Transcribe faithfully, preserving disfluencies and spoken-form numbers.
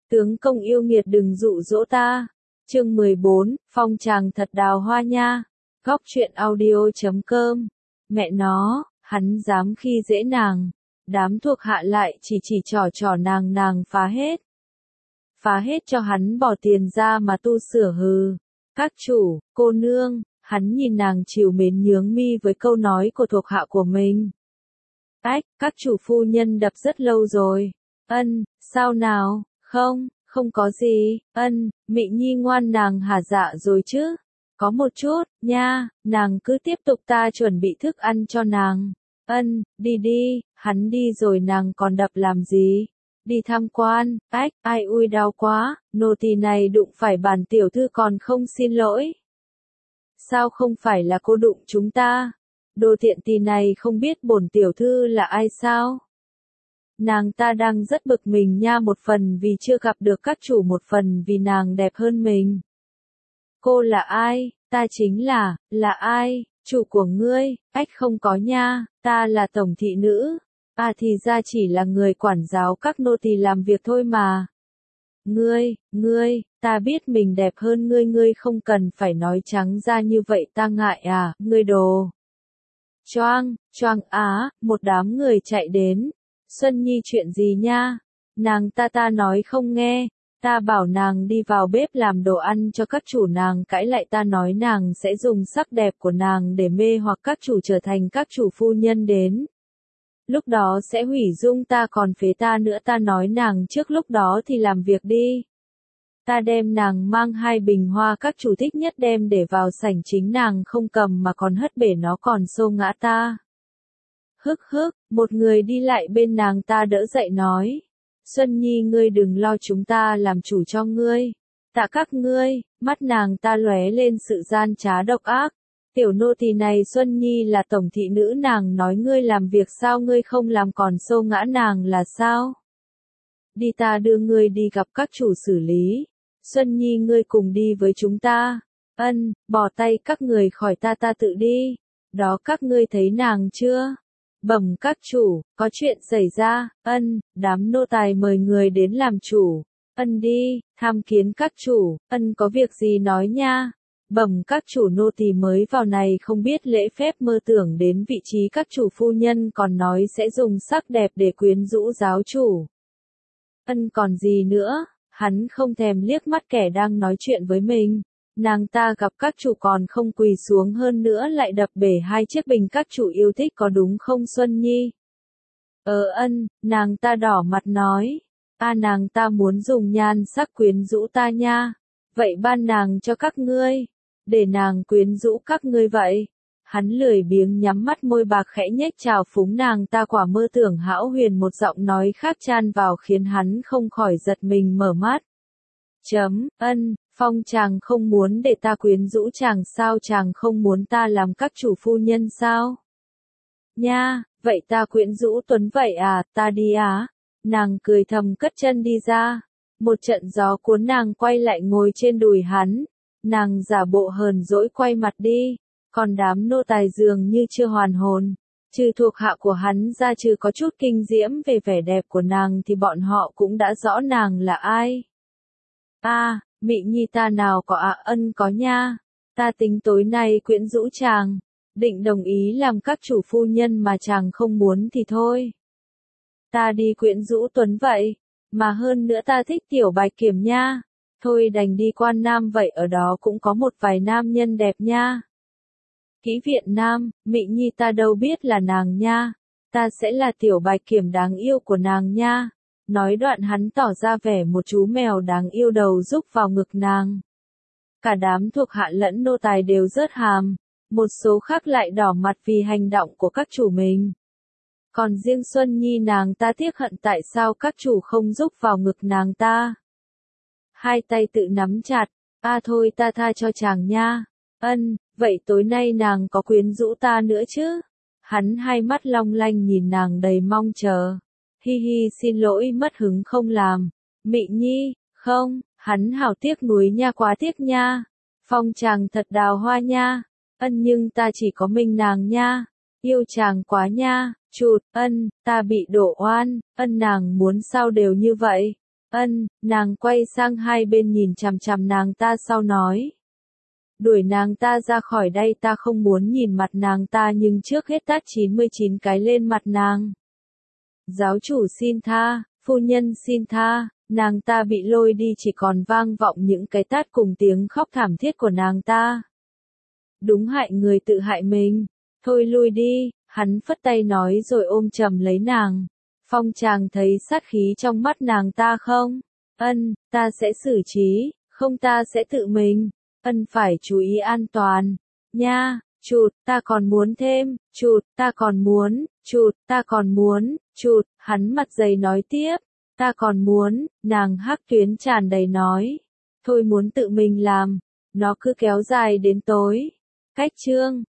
Tướng công yêu nghiệt đừng dụ dỗ ta. Chương mười bốn, phong tràng thật đào hoa nha. Góc truyện audio chấm com. Mẹ nó, hắn dám khi dễ nàng. Đám thuộc hạ lại chỉ chỉ trò trò nàng nàng phá hết. Phá hết cho hắn bỏ tiền ra mà tu sửa hừ. Các chủ, cô nương, hắn nhìn nàng trìu mến nhướng mi với câu nói của thuộc hạ của mình. Ách, các chủ phu nhân đập rất lâu rồi. Ân, sao nào, không, không có gì, ân, Mị Nhi ngoan nàng hả dạ rồi chứ. Có một chút, nha, nàng cứ tiếp tục ta chuẩn bị thức ăn cho nàng. Ân, đi đi, hắn đi rồi nàng còn đập làm gì? Đi tham quan, ách, ai ui đau quá, nô tỳ này đụng phải bản tiểu thư còn không xin lỗi. Sao không phải là cô đụng chúng ta? Đồ tiện tỳ này không biết bổn tiểu thư là ai sao? Nàng ta đang rất bực mình nha, một phần vì chưa gặp được các chủ, một phần vì nàng đẹp hơn mình. Cô là ai? Ta chính là, là ai? Chủ của ngươi? Ách không có nha, ta là tổng thị nữ. À thì ra chỉ là người quản giáo các nô tỳ làm việc thôi mà. Ngươi, ngươi, ta biết mình đẹp hơn ngươi, ngươi không cần phải nói trắng ra như vậy, ta ngại à, ngươi đồ. Choang, choang á, một đám người chạy đến. Xuân Nhi chuyện gì nha? Nàng ta ta nói không nghe, ta bảo nàng đi vào bếp làm đồ ăn cho các chủ, nàng cãi lại, ta nói nàng sẽ dùng sắc đẹp của nàng để mê hoặc các chủ trở thành các chủ phu nhân đến. Lúc đó sẽ hủy dung ta còn phế ta nữa, ta nói nàng trước lúc đó thì làm việc đi. Ta đem nàng mang hai bình hoa các chủ thích nhất đem để vào sảnh, chính nàng không cầm mà còn hất bể nó còn xô ngã ta. Hức hức, một người đi lại bên nàng ta đỡ dậy nói. Xuân Nhi ngươi đừng lo, chúng ta làm chủ cho ngươi. Tạ các ngươi, mắt nàng ta lóe lên sự gian trá độc ác. Tiểu nô tỳ này Xuân Nhi là tổng thị nữ, nàng nói ngươi làm việc sao ngươi không làm còn xô ngã nàng là sao? Đi, ta đưa ngươi đi gặp các chủ xử lý. Xuân Nhi ngươi cùng đi với chúng ta. Ân, bỏ tay các người khỏi ta, ta tự đi. Đó các ngươi thấy nàng chưa? Bẩm các chủ, có chuyện xảy ra. Ân, đám nô tài mời người đến làm chủ. Ân đi, tham kiến các chủ. Ân có việc gì nói nha. Bẩm các chủ, nô tỳ mới vào này không biết lễ phép, mơ tưởng đến vị trí các chủ phu nhân, còn nói sẽ dùng sắc đẹp để quyến rũ giáo chủ. Ân còn gì nữa? Hắn không thèm liếc mắt kẻ đang nói chuyện với mình. Nàng ta gặp các chủ còn không quỳ xuống, hơn nữa lại đập bể hai chiếc bình các chủ yêu thích, có đúng không Xuân Nhi? Ờ ân, nàng ta đỏ mặt nói. À nàng ta muốn dùng nhan sắc quyến rũ ta nha. Vậy ban nàng cho các ngươi. Để nàng quyến rũ các ngươi vậy. Hắn lười biếng nhắm mắt, môi bạc khẽ nhếch chào phúng nàng ta, quả mơ tưởng hão huyền, một giọng nói khác chan vào khiến hắn không khỏi giật mình mở mắt. Chấm, ân, phong chàng không muốn để ta quyến rũ chàng sao, chàng không muốn ta làm các chủ phu nhân sao? Nha, vậy ta quyến rũ Tuấn vậy à, ta đi á. Nàng cười thầm cất chân đi ra. Một trận gió cuốn nàng quay lại ngồi trên đùi hắn. Nàng giả bộ hờn dỗi quay mặt đi. Còn đám nô tài dường như chưa hoàn hồn. Trừ thuộc hạ của hắn ra, trừ có chút kinh diễm về vẻ đẹp của nàng thì bọn họ cũng đã rõ nàng là ai. À, Mị Nhi ta nào có ạ, à, ân có nha. Ta tính tối nay quyến rũ chàng. Định đồng ý làm các chủ phu nhân mà chàng không muốn thì thôi. Ta đi quyến rũ Tuấn vậy. Mà hơn nữa ta thích Tiểu Bạch Kiểm nha. Thôi đành đi Quan Nam vậy, ở đó cũng có một vài nam nhân đẹp nha. Kỹ viện Nam, Mị Nhi ta đâu biết là nàng nha. Ta sẽ là Tiểu Bạch Kiểm đáng yêu của nàng nha. Nói đoạn hắn tỏ ra vẻ một chú mèo đáng yêu, đầu rúc vào ngực nàng. Cả đám thuộc hạ lẫn nô tài đều rớt hàm. Một số khác lại đỏ mặt vì hành động của các chủ mình. Còn riêng Xuân Nhi nàng ta tiếc hận tại sao các chủ không rúc vào ngực nàng ta. Hai tay tự nắm chặt. À thôi ta tha cho chàng nha. Ân, vậy tối nay nàng có quyến rũ ta nữa chứ? Hắn hai mắt long lanh nhìn nàng đầy mong chờ. Hi hi, xin lỗi, mất hứng không làm. Mị Nhi, không, hắn hảo tiếc nuối nha, quá tiếc nha. Phong chàng thật đào hoa nha. Ân nhưng ta chỉ có mình nàng nha. Yêu chàng quá nha. Chụt, ân, ta bị đổ oan. Ân nàng muốn sao đều như vậy. Ân, nàng quay sang hai bên nhìn chằm chằm nàng ta sau nói. Đuổi nàng ta ra khỏi đây, ta không muốn nhìn mặt nàng ta, nhưng trước hết tát chín mươi chín cái lên mặt nàng. Giáo chủ xin tha, phu nhân xin tha, nàng ta bị lôi đi, chỉ còn vang vọng những cái tát cùng tiếng khóc thảm thiết của nàng ta. Đúng hại người tự hại mình, thôi lui đi, hắn phất tay nói rồi ôm chầm lấy nàng. Phong chàng thấy sát khí trong mắt nàng ta không? Ân, ta sẽ xử trí, không ta sẽ tự mình. Ân phải chú ý an toàn. Nha, chụt, ta còn muốn thêm, chụt, ta còn muốn, chụt, ta còn muốn, chụt, hắn mặt dày nói tiếp. Ta còn muốn, nàng hắc tuyến tràn đầy nói. Thôi muốn tự mình làm, nó cứ kéo dài đến tối. Cách chương